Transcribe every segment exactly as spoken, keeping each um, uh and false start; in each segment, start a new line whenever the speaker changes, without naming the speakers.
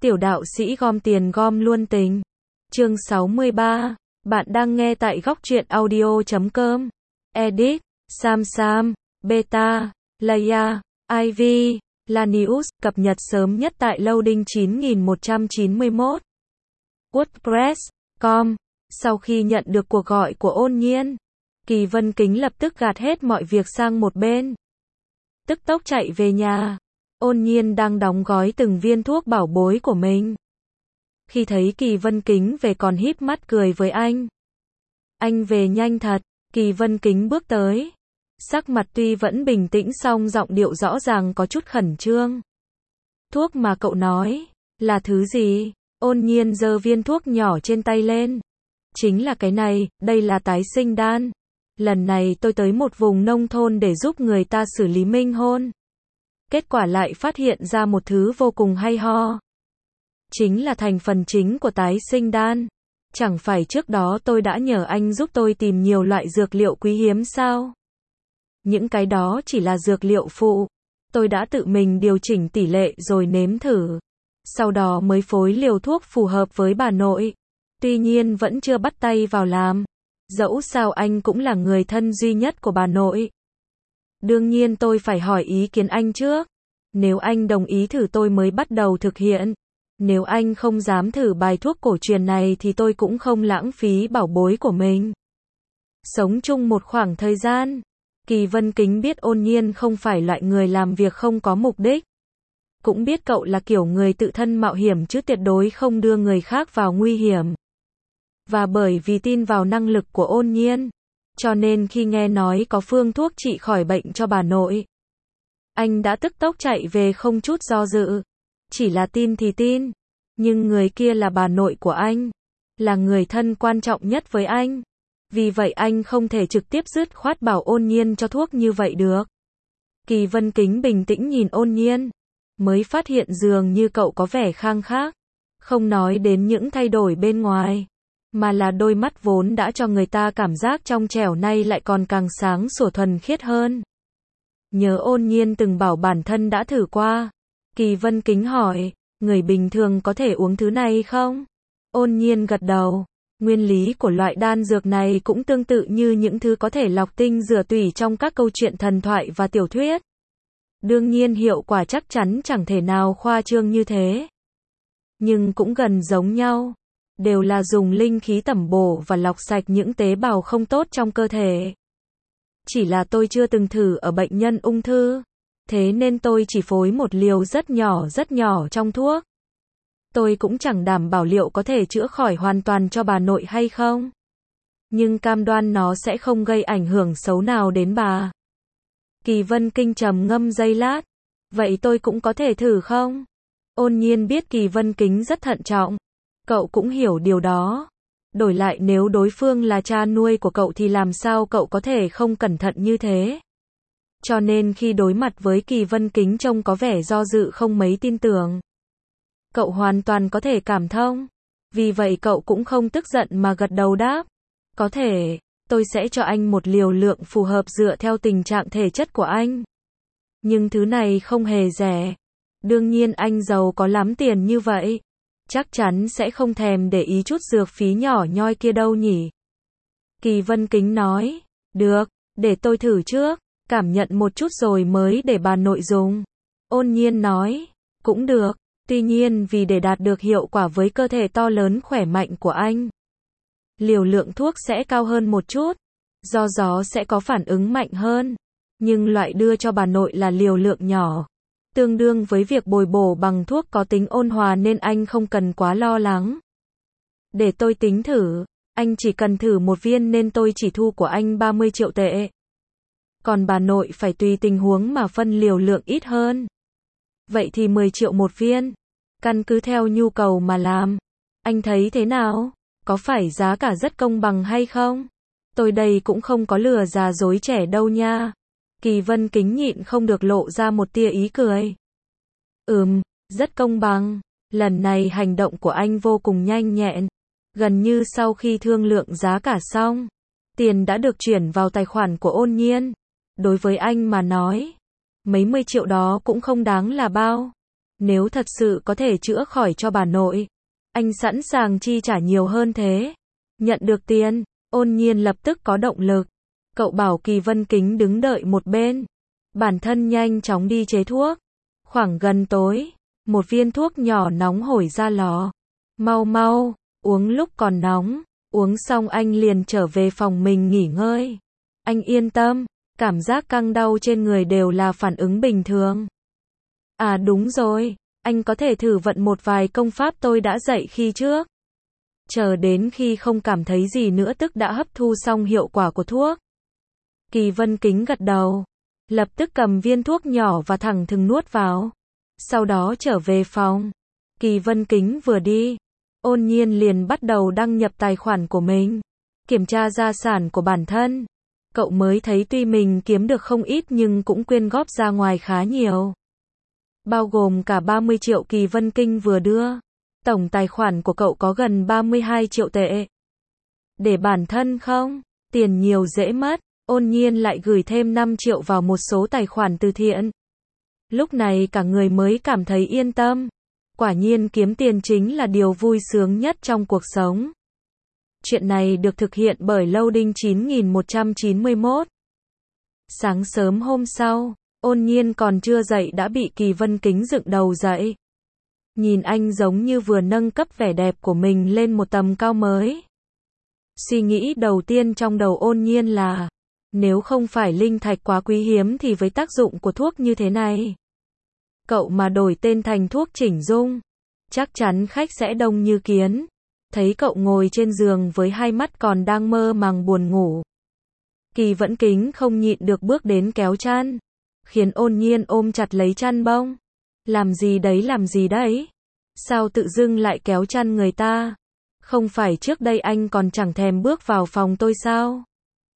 Tiểu đạo sĩ gom tiền gom luôn tình. Chương sáu mươi ba. Bạn đang nghe tại góc truyện audio chấm com. Edit, Sam Sam, Beta, Laia, Ivy, Lanius, cập nhật sớm nhất tại loading chín nghìn một trăm chín mươi mốt. WordPress chấm com. Sau khi nhận được cuộc gọi của Ôn Nhiên, Kỳ Vân Kính lập tức gạt hết mọi việc sang một bên. Tức tốc chạy về nhà. Ôn Nhiên đang đóng gói từng viên thuốc bảo bối của mình. Khi thấy Kỳ Vân Kính về còn híp mắt cười với anh. Anh về nhanh thật. Kỳ Vân Kính bước tới. Sắc mặt tuy vẫn bình tĩnh song giọng điệu rõ ràng có chút khẩn trương. Thuốc mà cậu nói, là thứ gì? Ôn Nhiên giơ viên thuốc nhỏ trên tay lên. Chính là cái này, đây là tái sinh đan. Lần này tôi tới một vùng nông thôn để giúp người ta xử lý minh hôn. Kết quả lại phát hiện ra một thứ vô cùng hay ho. Chính là thành phần chính của tái sinh đan. Chẳng phải trước đó tôi đã nhờ anh giúp tôi tìm nhiều loại dược liệu quý hiếm sao? Những cái đó chỉ là dược liệu phụ. Tôi đã tự mình điều chỉnh tỷ lệ rồi nếm thử. Sau đó mới phối liều thuốc phù hợp với bà nội. Tuy nhiên vẫn chưa bắt tay vào làm. Dẫu sao anh cũng là người thân duy nhất của bà nội. Đương nhiên tôi phải hỏi ý kiến anh trước. Nếu anh đồng ý thử tôi mới bắt đầu thực hiện. Nếu anh không dám thử bài thuốc cổ truyền này thì tôi cũng không lãng phí bảo bối của mình. Sống chung một khoảng thời gian, Kỳ Vân Kính biết Ôn Nhiên không phải loại người làm việc không có mục đích. Cũng biết cậu là kiểu người tự thân mạo hiểm chứ tuyệt đối không đưa người khác vào nguy hiểm. Và bởi vì tin vào năng lực của Ôn Nhiên, cho nên khi nghe nói có phương thuốc trị khỏi bệnh cho bà nội, anh đã tức tốc chạy về không chút do dự. Chỉ là tin thì tin, nhưng người kia là bà nội của anh, là người thân quan trọng nhất với anh. Vì vậy anh không thể trực tiếp dứt khoát bảo Ôn Nhiên cho thuốc như vậy được. Kỳ Vân Kính bình tĩnh nhìn Ôn Nhiên, mới phát hiện dường như cậu có vẻ khang khác. Không nói đến những thay đổi bên ngoài, mà là đôi mắt vốn đã cho người ta cảm giác trong trẻo nay lại còn càng sáng sủa thuần khiết hơn. Nhớ Ôn Nhiên từng bảo bản thân đã thử qua. Kỳ Vân Kính hỏi, người bình thường có thể uống thứ này không? Ôn Nhiên gật đầu. Nguyên lý của loại đan dược này cũng tương tự như những thứ có thể lọc tinh rửa tủy trong các câu chuyện thần thoại và tiểu thuyết. Đương nhiên hiệu quả chắc chắn chẳng thể nào khoa trương như thế. Nhưng cũng gần giống nhau. Đều là dùng linh khí tẩm bổ và lọc sạch những tế bào không tốt trong cơ thể. Chỉ là tôi chưa từng thử ở bệnh nhân ung thư. Thế nên tôi chỉ phối một liều rất nhỏ rất nhỏ trong thuốc. Tôi cũng chẳng đảm bảo liệu có thể chữa khỏi hoàn toàn cho bà nội hay không. Nhưng cam đoan nó sẽ không gây ảnh hưởng xấu nào đến bà. Kỳ Vân Kính trầm ngâm giây lát. Vậy tôi cũng có thể thử không? Ôn Nhiên biết Kỳ Vân Kính rất thận trọng. Cậu cũng hiểu điều đó. Đổi lại nếu đối phương là cha nuôi của cậu thì làm sao cậu có thể không cẩn thận như thế? Cho nên khi đối mặt với Kỳ Vân Kính trông có vẻ do dự không mấy tin tưởng. Cậu hoàn toàn có thể cảm thông. Vì vậy cậu cũng không tức giận mà gật đầu đáp. Có thể, tôi sẽ cho anh một liều lượng phù hợp dựa theo tình trạng thể chất của anh. Nhưng thứ này không hề rẻ. Đương nhiên anh giàu có lắm tiền như vậy. Chắc chắn sẽ không thèm để ý chút dược phí nhỏ nhoi kia đâu nhỉ. Kỳ Vân Kính nói. Được, để tôi thử trước. Cảm nhận một chút rồi mới để bà nội dùng. Ôn Nhiên nói. Cũng được. Tuy nhiên vì để đạt được hiệu quả với cơ thể to lớn khỏe mạnh của anh, liều lượng thuốc sẽ cao hơn một chút. Do gió sẽ có phản ứng mạnh hơn. Nhưng loại đưa cho bà nội là liều lượng nhỏ. Tương đương với việc bồi bổ bằng thuốc có tính ôn hòa nên anh không cần quá lo lắng. Để tôi tính thử. Anh chỉ cần thử một viên nên tôi chỉ thu của anh ba mươi triệu tệ. Còn bà nội phải tùy tình huống mà phân liều lượng ít hơn. Vậy thì mười triệu một viên. Căn cứ theo nhu cầu mà làm. Anh thấy thế nào? Có phải giá cả rất công bằng hay không? Tôi đây cũng không có lừa già dối trẻ đâu nha. Kỳ Vân Kính nhịn không được lộ ra một tia ý cười. Ừm, rất công bằng. Lần này hành động của anh vô cùng nhanh nhẹn. Gần như sau khi thương lượng giá cả xong, tiền đã được chuyển vào tài khoản của Ôn Nhiên. Đối với anh mà nói, mấy mươi triệu đó cũng không đáng là bao. Nếu thật sự có thể chữa khỏi cho bà nội, anh sẵn sàng chi trả nhiều hơn thế. Nhận được tiền, Ôn Nhiên lập tức có động lực. Cậu bảo Kỳ Vân Kính đứng đợi một bên. Bản thân nhanh chóng đi chế thuốc. Khoảng gần tối, một viên thuốc nhỏ nóng hổi ra lò. Mau mau, uống lúc còn nóng. Uống xong anh liền trở về phòng mình nghỉ ngơi. Anh yên tâm, cảm giác căng đau trên người đều là phản ứng bình thường. À đúng rồi, anh có thể thử vận một vài công pháp tôi đã dạy khi trước. Chờ đến khi không cảm thấy gì nữa tức đã hấp thu xong hiệu quả của thuốc. Kỳ Vân Kính gật đầu, lập tức cầm viên thuốc nhỏ và thẳng thừng nuốt vào. Sau đó trở về phòng. Kỳ Vân Kính vừa đi, Ôn Nhiên liền bắt đầu đăng nhập tài khoản của mình, kiểm tra gia sản của bản thân. Cậu mới thấy tuy mình kiếm được không ít nhưng cũng quyên góp ra ngoài khá nhiều. Bao gồm cả ba mươi triệu Kỳ Vân Kinh vừa đưa. Tổng tài khoản của cậu có gần ba mươi hai triệu tệ. Để bản thân không, tiền nhiều dễ mất. Ôn Nhiên lại gửi thêm năm triệu vào một số tài khoản từ thiện. Lúc này cả người mới cảm thấy yên tâm. Quả nhiên kiếm tiền chính là điều vui sướng nhất trong cuộc sống. Chuyện này được thực hiện bởi Loading chín nghìn một trăm chín mươi mốt. Sáng sớm hôm sau, Ôn Nhiên còn chưa dậy đã bị Kỳ Vân Kính dựng đầu dậy. Nhìn anh giống như vừa nâng cấp vẻ đẹp của mình lên một tầm cao mới. Suy nghĩ đầu tiên trong đầu Ôn Nhiên là, nếu không phải linh thạch quá quý hiếm thì với tác dụng của thuốc như thế này, cậu mà đổi tên thành thuốc chỉnh dung, chắc chắn khách sẽ đông như kiến. Thấy cậu ngồi trên giường với hai mắt còn đang mơ màng buồn ngủ, Kỳ Vân Kính không nhịn được bước đến kéo chăn, khiến Ôn Nhiên ôm chặt lấy chăn bông. Làm gì đấy làm gì đấy? Sao tự dưng lại kéo chăn người ta? Không phải trước đây anh còn chẳng thèm bước vào phòng tôi sao?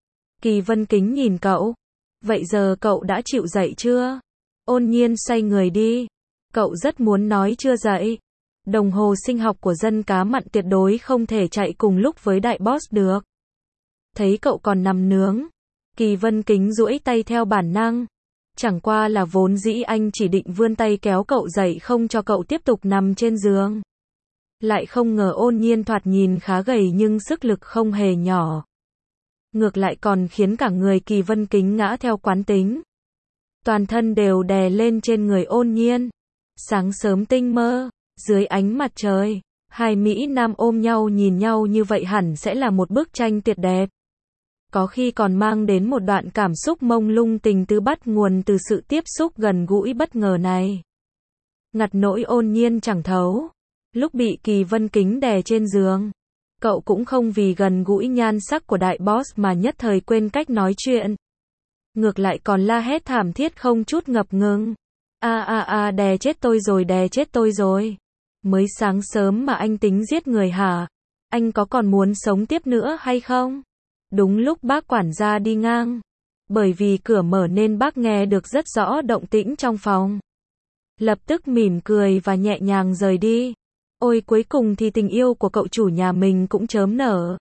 Kỳ Vân Kính nhìn cậu. Vậy giờ cậu đã chịu dậy chưa? Ôn Nhiên xoay người đi. Cậu rất muốn nói chưa dậy. Đồng hồ sinh học của dân cá mặn tuyệt đối không thể chạy cùng lúc với đại boss được. Thấy cậu còn nằm nướng, Kỳ Vân Kính duỗi tay theo bản năng. Chẳng qua là vốn dĩ anh chỉ định vươn tay kéo cậu dậy không cho cậu tiếp tục nằm trên giường. Lại không ngờ Ôn Nhiên thoạt nhìn khá gầy nhưng sức lực không hề nhỏ. Ngược lại còn khiến cả người Kỳ Vân Kính ngã theo quán tính. Toàn thân đều đè lên trên người Ôn Nhiên. Sáng sớm tinh mơ, dưới ánh mặt trời, hai Mỹ Nam ôm nhau nhìn nhau như vậy hẳn sẽ là một bức tranh tuyệt đẹp. Có khi còn mang đến một đoạn cảm xúc mông lung tình tứ bắt nguồn từ sự tiếp xúc gần gũi bất ngờ này. Ngặt nỗi Ôn Nhiên chẳng thấu. Lúc bị Kỳ Vân Kính đè trên giường, cậu cũng không vì gần gũi nhan sắc của đại boss mà nhất thời quên cách nói chuyện. Ngược lại còn la hét thảm thiết không chút ngập ngừng. A a a đè chết tôi rồi đè chết tôi rồi. Mới sáng sớm mà anh tính giết người hả? Anh có còn muốn sống tiếp nữa hay không? Đúng lúc bác quản gia đi ngang. Bởi vì cửa mở nên bác nghe được rất rõ động tĩnh trong phòng. Lập tức mỉm cười và nhẹ nhàng rời đi. Ôi cuối cùng thì tình yêu của cậu chủ nhà mình cũng chớm nở.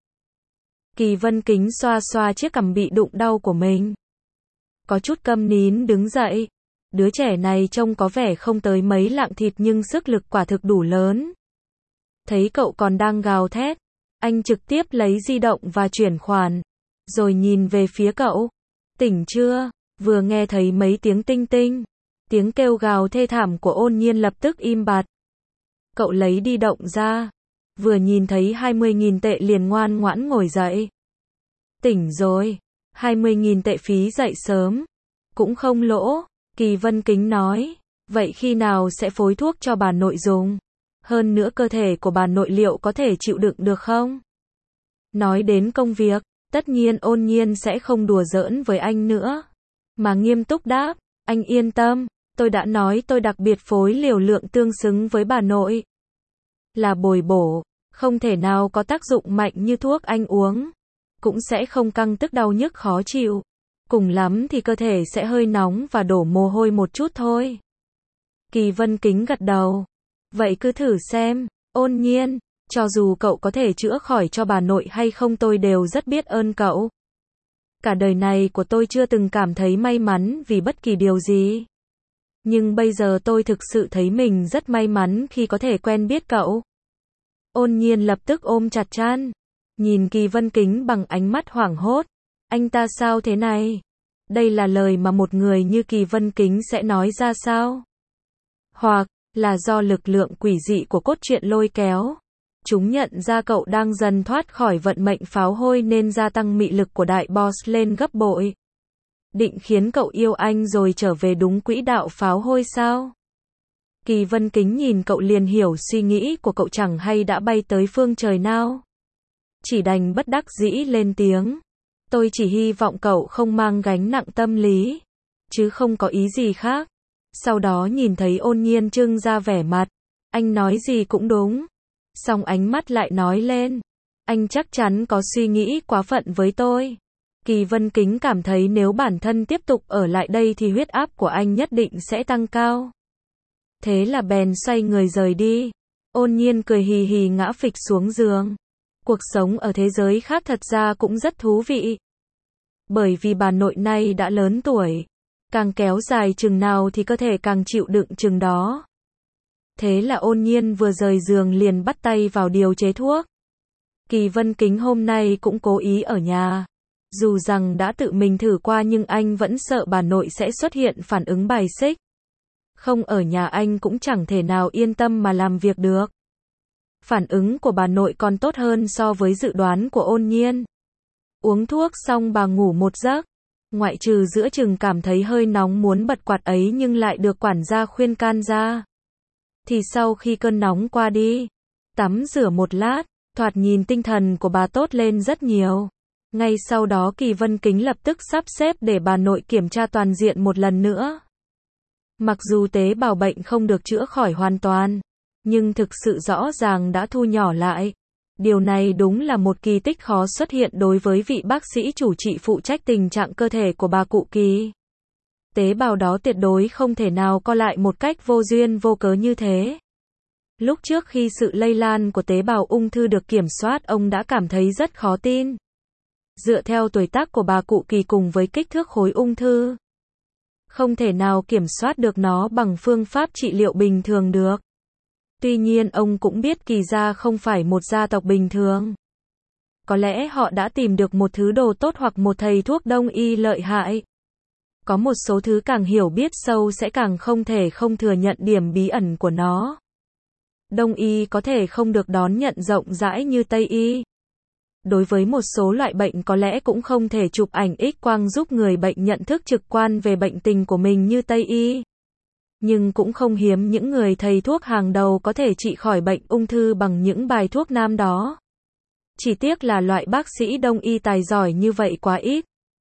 Kỳ Vân Kính xoa xoa chiếc cằm bị đụng đau của mình. Có chút câm nín đứng dậy. Đứa trẻ này trông có vẻ không tới mấy lạng thịt nhưng sức lực quả thực đủ lớn. Thấy cậu còn đang gào thét, anh trực tiếp lấy di động và chuyển khoản. Rồi nhìn về phía cậu. Tỉnh chưa? Vừa nghe thấy mấy tiếng tinh tinh. Tiếng kêu gào thê thảm của Ôn Nhiên lập tức im bặt. Cậu lấy di động ra. Vừa nhìn thấy hai mươi nghìn tệ liền ngoan ngoãn ngồi dậy. Tỉnh rồi. hai mươi nghìn tệ phí dậy sớm. Cũng không lỗ. Kỳ Vân Kính nói. Vậy khi nào sẽ phối thuốc cho bà nội dùng? Hơn nữa cơ thể của bà nội liệu có thể chịu đựng được không? Nói đến công việc, tất nhiên Ôn Nhiên sẽ không đùa giỡn với anh nữa. Mà nghiêm túc đáp. Anh yên tâm. Tôi đã nói tôi đặc biệt phối liều lượng tương xứng với bà nội. Là bồi bổ. Không thể nào có tác dụng mạnh như thuốc anh uống. Cũng sẽ không căng tức đau nhức khó chịu. Cùng lắm thì cơ thể sẽ hơi nóng và đổ mồ hôi một chút thôi. Kỳ Vân Kính gật đầu. Vậy cứ thử xem. Ôn Nhiên. Cho dù cậu có thể chữa khỏi cho bà nội hay không tôi đều rất biết ơn cậu. Cả đời này của tôi chưa từng cảm thấy may mắn vì bất kỳ điều gì. Nhưng bây giờ tôi thực sự thấy mình rất may mắn khi có thể quen biết cậu. Ôn Nhiên lập tức ôm chặt Chan, nhìn Kỳ Vân Kính bằng ánh mắt hoảng hốt. Anh ta sao thế này? Đây là lời mà một người như Kỳ Vân Kính sẽ nói ra sao? Hoặc là do lực lượng quỷ dị của cốt truyện lôi kéo. Chúng nhận ra cậu đang dần thoát khỏi vận mệnh pháo hôi nên gia tăng mị lực của đại boss lên gấp bội. Định khiến cậu yêu anh rồi trở về đúng quỹ đạo pháo hôi sao? Kỳ Vân Kính nhìn cậu liền hiểu suy nghĩ của cậu chẳng hay đã bay tới phương trời nào. Chỉ đành bất đắc dĩ lên tiếng. Tôi chỉ hy vọng cậu không mang gánh nặng tâm lý, chứ không có ý gì khác. Sau đó nhìn thấy Ôn Nhiên trưng ra vẻ mặt. Anh nói gì cũng đúng. Xong ánh mắt lại nói lên. Anh chắc chắn có suy nghĩ quá phận với tôi. Kỳ Vân Kính cảm thấy nếu bản thân tiếp tục ở lại đây thì huyết áp của anh nhất định sẽ tăng cao. Thế là bèn xoay người rời đi. Ôn Nhiên cười hì hì ngã phịch xuống giường. Cuộc sống ở thế giới khác thật ra cũng rất thú vị. Bởi vì bà nội này đã lớn tuổi. Càng kéo dài chừng nào thì cơ thể càng chịu đựng chừng đó. Thế là Ôn Nhiên vừa rời giường liền bắt tay vào điều chế thuốc. Kỳ Vân Kính hôm nay cũng cố ý ở nhà. Dù rằng đã tự mình thử qua nhưng anh vẫn sợ bà nội sẽ xuất hiện phản ứng bài xích. Không ở nhà anh cũng chẳng thể nào yên tâm mà làm việc được. Phản ứng của bà nội còn tốt hơn so với dự đoán của Ôn Nhiên. Uống thuốc xong bà ngủ một giấc. Ngoại trừ giữa chừng cảm thấy hơi nóng muốn bật quạt ấy nhưng lại được quản gia khuyên can ra. Thì sau khi cơn nóng qua đi, tắm rửa một lát, thoạt nhìn tinh thần của bà tốt lên rất nhiều. Ngay sau đó Kỳ Vân Kính lập tức sắp xếp để bà nội kiểm tra toàn diện một lần nữa. Mặc dù tế bào bệnh không được chữa khỏi hoàn toàn, nhưng thực sự rõ ràng đã thu nhỏ lại. Điều này đúng là một kỳ tích khó xuất hiện đối với vị bác sĩ chủ trị phụ trách tình trạng cơ thể của bà cụ Kỳ. Tế bào đó tuyệt đối không thể nào co lại một cách vô duyên vô cớ như thế. Lúc trước khi sự lây lan của tế bào ung thư được kiểm soát ông đã cảm thấy rất khó tin. Dựa theo tuổi tác của bà cụ Kỳ cùng với kích thước khối ung thư, không thể nào kiểm soát được nó bằng phương pháp trị liệu bình thường được. Tuy nhiên ông cũng biết Kỳ gia không phải một gia tộc bình thường. Có lẽ họ đã tìm được một thứ đồ tốt hoặc một thầy thuốc đông y lợi hại. Có một số thứ càng hiểu biết sâu sẽ càng không thể không thừa nhận điểm bí ẩn của nó. Đông y có thể không được đón nhận rộng rãi như Tây y. Đối với một số loại bệnh có lẽ cũng không thể chụp ảnh X-quang giúp người bệnh nhận thức trực quan về bệnh tình của mình như Tây y. Nhưng cũng không hiếm những người thầy thuốc hàng đầu có thể trị khỏi bệnh ung thư bằng những bài thuốc nam đó. Chỉ tiếc là loại bác sĩ đông y tài giỏi như vậy quá ít.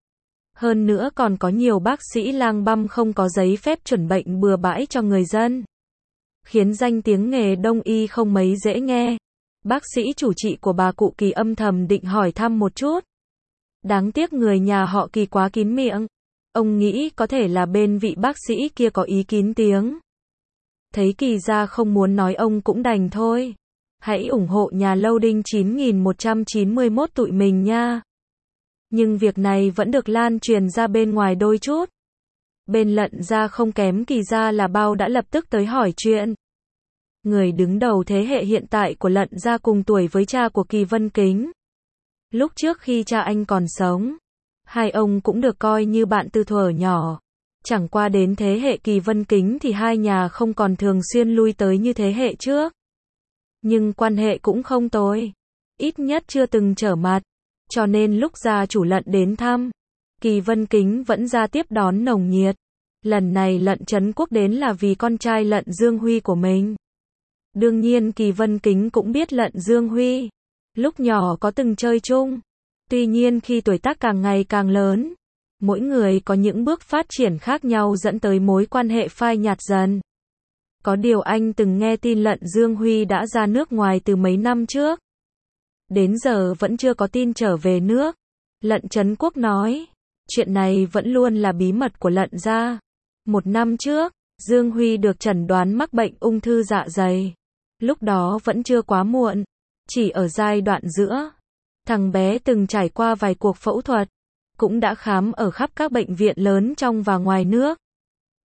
Hơn nữa còn có nhiều bác sĩ lang băm không có giấy phép chuẩn bệnh bừa bãi cho người dân. Khiến danh tiếng nghề đông y không mấy dễ nghe. Bác sĩ chủ trị của bà cụ Kỳ âm thầm định hỏi thăm một chút. Đáng tiếc người nhà họ Kỳ quá kín miệng. Ông nghĩ có thể là bên vị bác sĩ kia có ý kín tiếng. Thấy Kỳ gia không muốn nói ông cũng đành thôi. Hãy ủng hộ nhà Loading chín nghìn một trăm chín mươi mốt tụi mình nha. Nhưng việc này vẫn được lan truyền ra bên ngoài đôi chút. Bên Lận gia không kém Kỳ gia là bao đã lập tức tới hỏi chuyện. Người đứng đầu thế hệ hiện tại của Lận gia cùng tuổi với cha của Kỳ Vân Kính. Lúc trước khi cha anh còn sống, hai ông cũng được coi như bạn từ thuở nhỏ. Chẳng qua đến thế hệ Kỳ Vân Kính thì hai nhà không còn thường xuyên lui tới như thế hệ trước. Nhưng quan hệ cũng không tồi. Ít nhất chưa từng trở mặt. Cho nên lúc gia chủ Lận đến thăm, Kỳ Vân Kính vẫn ra tiếp đón nồng nhiệt. Lần này Lận Trấn Quốc đến là vì con trai Lận Dương Huy của mình. Đương nhiên Kỳ Vân Kính cũng biết Lận Dương Huy. Lúc nhỏ có từng chơi chung. Tuy nhiên khi tuổi tác càng ngày càng lớn, mỗi người có những bước phát triển khác nhau dẫn tới mối quan hệ phai nhạt dần. Có điều anh từng nghe tin Lận Dương Huy đã ra nước ngoài từ mấy năm trước. Đến giờ vẫn chưa có tin trở về nước. Lận Trấn Quốc nói, chuyện này vẫn luôn là bí mật của Lận gia. Một năm trước, Dương Huy được chẩn đoán mắc bệnh ung thư dạ dày. Lúc đó vẫn chưa quá muộn, chỉ ở giai đoạn giữa. Thằng bé từng trải qua vài cuộc phẫu thuật, cũng đã khám ở khắp các bệnh viện lớn trong và ngoài nước.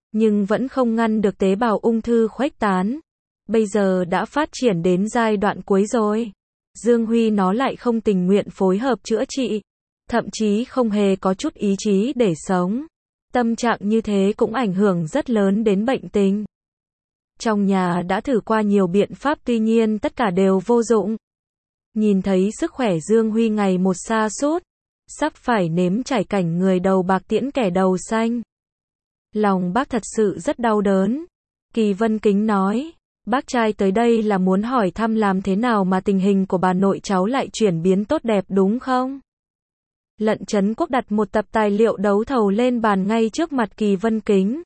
nhưng vẫn không ngăn được tế bào ung thư khuếch tán. Bây giờ đã phát triển đến giai đoạn cuối rồi. Dương Huy nó lại không tình nguyện phối hợp chữa trị, thậm chí không hề có chút ý chí để sống. Tâm trạng như thế cũng ảnh hưởng rất lớn đến bệnh tình. Trong nhà đã thử qua nhiều biện pháp tuy nhiên tất cả đều vô dụng. Nhìn thấy sức khỏe Dương Huy ngày một sa sút, sắp phải nếm trải cảnh người đầu bạc tiễn kẻ đầu xanh. Lòng bác thật sự rất đau đớn. Kỳ Vân Kính nói, bác trai tới đây là muốn hỏi thăm làm thế nào mà tình hình của bà nội cháu lại chuyển biến tốt đẹp đúng không? Lận Chấn Quốc đặt một tập tài liệu đấu thầu lên bàn ngay trước mặt Kỳ Vân Kính.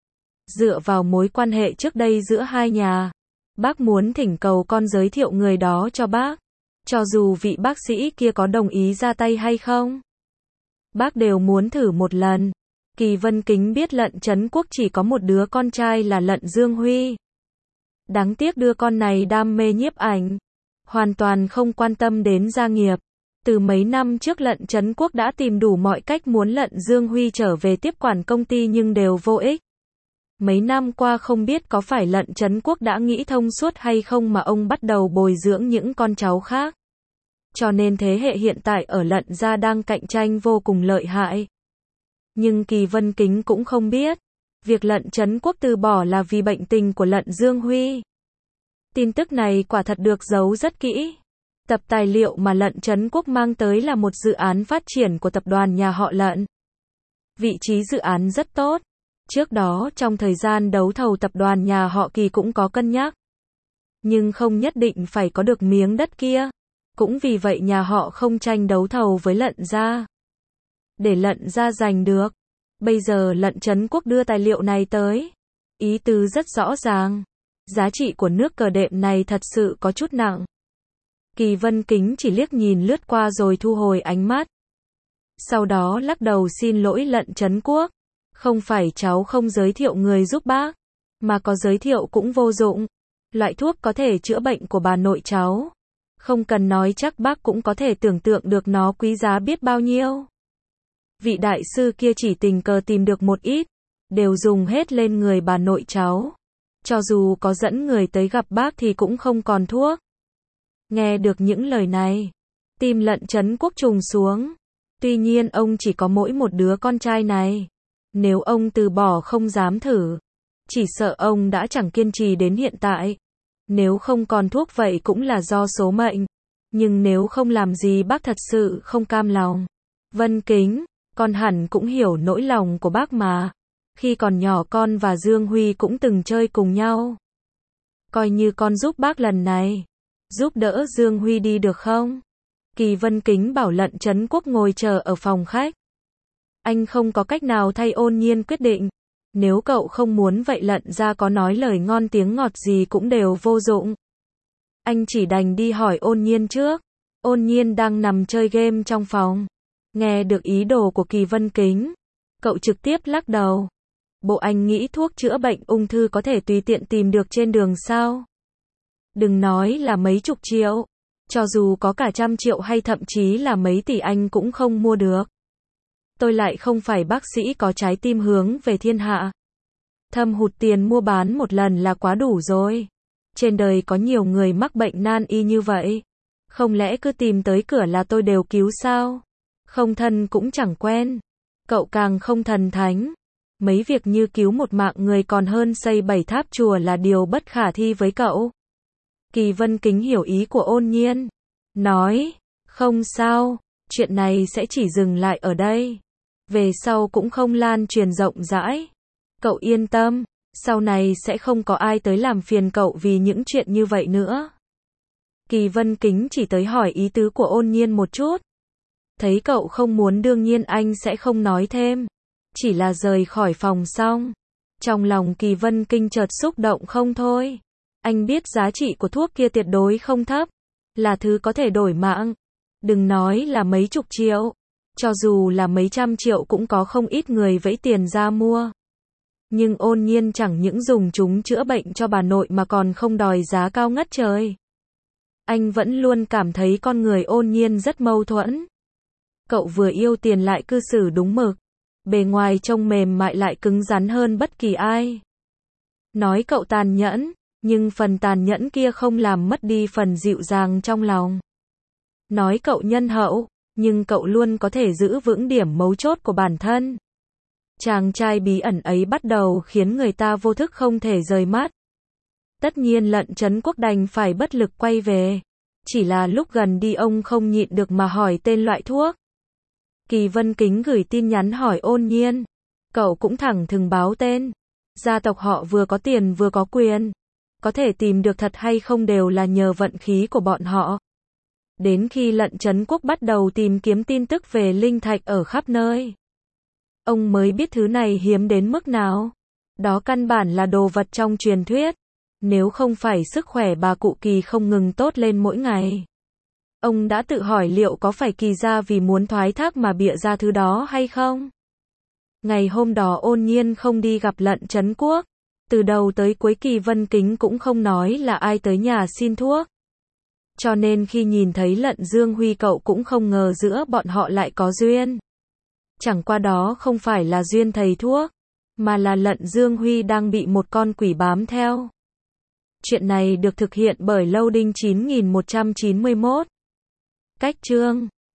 Dựa vào mối quan hệ trước đây giữa hai nhà, bác muốn thỉnh cầu con giới thiệu người đó cho bác. Cho dù vị bác sĩ kia có đồng ý ra tay hay không, bác đều muốn thử một lần. Kỳ Vân Kính biết Lận Chấn Quốc chỉ có một đứa con trai là Lận Dương Huy. Đáng tiếc đứa con này đam mê nhiếp ảnh, hoàn toàn không quan tâm đến gia nghiệp. Từ mấy năm trước Lận Chấn Quốc đã tìm đủ mọi cách muốn Lận Dương Huy trở về tiếp quản công ty nhưng đều vô ích. Mấy năm qua không biết có phải Lận Chấn Quốc đã nghĩ thông suốt hay không mà ông bắt đầu bồi dưỡng những con cháu khác. Cho nên thế hệ hiện tại ở Lận gia đang cạnh tranh vô cùng lợi hại. Nhưng Kỳ Vân Kính cũng không biết, việc Lận Chấn Quốc từ bỏ là vì bệnh tình của Lận Dương Huy. Tin tức này quả thật được giấu rất kỹ. Tập tài liệu mà Lận Chấn Quốc mang tới là một dự án phát triển của tập đoàn nhà họ Lận. Vị trí dự án rất tốt. Trước đó trong thời gian đấu thầu tập đoàn nhà họ Kỳ cũng có cân nhắc. Nhưng không nhất định phải có được miếng đất kia. Cũng vì vậy nhà họ không tranh đấu thầu với Lận gia. Để Lận gia giành được. Bây giờ Lận Chấn Quốc đưa tài liệu này tới. Ý tứ rất rõ ràng. Giá trị của nước cờ đệm này thật sự có chút nặng. Kỳ Vân Kính chỉ liếc nhìn lướt qua rồi thu hồi ánh mắt. Sau đó lắc đầu xin lỗi Lận Chấn Quốc. Không phải cháu không giới thiệu người giúp bác, mà có giới thiệu cũng vô dụng. Loại thuốc có thể chữa bệnh của bà nội cháu, không cần nói chắc bác cũng có thể tưởng tượng được nó quý giá biết bao nhiêu. Vị đại sư kia chỉ tình cờ tìm được một ít, đều dùng hết lên người bà nội cháu. Cho dù có dẫn người tới gặp bác thì cũng không còn thuốc. Nghe được những lời này, tim Lận Chấn Quốc trùng xuống. Tuy nhiên ông chỉ có mỗi một đứa con trai này. Nếu ông từ bỏ không dám thử, chỉ sợ ông đã chẳng kiên trì đến hiện tại. Nếu không còn thuốc vậy cũng là do số mệnh. Nhưng nếu không làm gì bác thật sự không cam lòng. Vân Kính, con hẳn cũng hiểu nỗi lòng của bác mà. Khi còn nhỏ con và Dương Huy cũng từng chơi cùng nhau. Coi như con giúp bác lần này. Giúp đỡ Dương Huy đi được không? Kỳ Vân Kính bảo Lận Chấn Quốc ngồi chờ ở phòng khách. Anh không có cách nào thay Ôn Nhiên quyết định. Nếu cậu không muốn vậy Lận gia có nói lời ngon tiếng ngọt gì cũng đều vô dụng. Anh chỉ đành đi hỏi Ôn Nhiên trước. Ôn Nhiên đang nằm chơi game trong phòng. Nghe được ý đồ của Kỳ Vân Kính, cậu trực tiếp lắc đầu. Bộ anh nghĩ thuốc chữa bệnh ung thư có thể tùy tiện tìm được trên đường sao? Đừng nói là mấy chục triệu. Cho dù có cả trăm triệu hay thậm chí là mấy tỷ anh cũng không mua được. Tôi lại không phải bác sĩ có trái tim hướng về thiên hạ. Thâm hụt tiền mua bán một lần là quá đủ rồi. Trên đời có nhiều người mắc bệnh nan y như vậy. Không lẽ cứ tìm tới cửa là tôi đều cứu sao? Không thân cũng chẳng quen. Cậu càng không thần thánh. Mấy việc như cứu một mạng người còn hơn xây bảy tháp chùa là điều bất khả thi với cậu. Kỳ Vân Kính hiểu ý của Ôn Nhiên. Nói, không sao, chuyện này sẽ chỉ dừng lại ở đây. Về sau cũng không lan truyền rộng rãi. Cậu yên tâm, sau này sẽ không có ai tới làm phiền cậu vì những chuyện như vậy nữa. Kỳ Vân Kính chỉ tới hỏi ý tứ của Ôn Nhiên một chút. Thấy cậu không muốn đương nhiên anh sẽ không nói thêm. Chỉ là rời khỏi phòng xong. Trong lòng Kỳ Vân Kinh chợt xúc động không thôi. Anh biết giá trị của thuốc kia tuyệt đối không thấp. Là thứ có thể đổi mạng. Đừng nói là mấy chục triệu. Cho dù là mấy trăm triệu cũng có không ít người vẫy tiền ra mua. Nhưng Ôn Nhiên chẳng những dùng chúng chữa bệnh cho bà nội mà còn không đòi giá cao ngất trời. Anh vẫn luôn cảm thấy con người Ôn Nhiên rất mâu thuẫn. Cậu vừa yêu tiền lại cư xử đúng mực. bề ngoài trông mềm mại lại cứng rắn hơn bất kỳ ai. Nói cậu tàn nhẫn, nhưng phần tàn nhẫn kia không làm mất đi phần dịu dàng trong lòng. Nói cậu nhân hậu, nhưng cậu luôn có thể giữ vững điểm mấu chốt của bản thân. Chàng trai bí ẩn ấy bắt đầu khiến người ta vô thức không thể rời mắt. Tất nhiên Lận Chấn Quốc đành phải bất lực quay về. Chỉ là lúc gần đi ông không nhịn được mà hỏi tên loại thuốc. Kỳ Vân Kính gửi tin nhắn hỏi Ôn Nhiên. Cậu cũng thẳng thừng báo tên. Gia tộc họ vừa có tiền vừa có quyền. Có thể tìm được thật hay không đều là nhờ vận khí của bọn họ. Đến khi Lận Chấn Quốc bắt đầu tìm kiếm tin tức về linh thạch ở khắp nơi, ông mới biết thứ này hiếm đến mức nào. Đó căn bản là đồ vật trong truyền thuyết. Nếu không phải sức khỏe bà cụ Kỳ không ngừng tốt lên mỗi ngày, ông đã tự hỏi liệu có phải Kỳ gia vì muốn thoái thác mà bịa ra thứ đó hay không. Ngày hôm đó Ôn Nhiên không đi gặp Lận Chấn Quốc. Từ đầu tới cuối Kỳ Vân Kính cũng không nói là ai tới nhà xin thuốc. Cho nên khi nhìn thấy Lận Dương Huy cậu cũng không ngờ giữa bọn họ lại có duyên. Chẳng qua đó không phải là duyên thầy thuốc, mà là Lận Dương Huy đang bị một con quỷ bám theo. Chuyện này được thực hiện bởi Lâu Đinh chín nghìn một trăm chín mươi mốt. Cách chương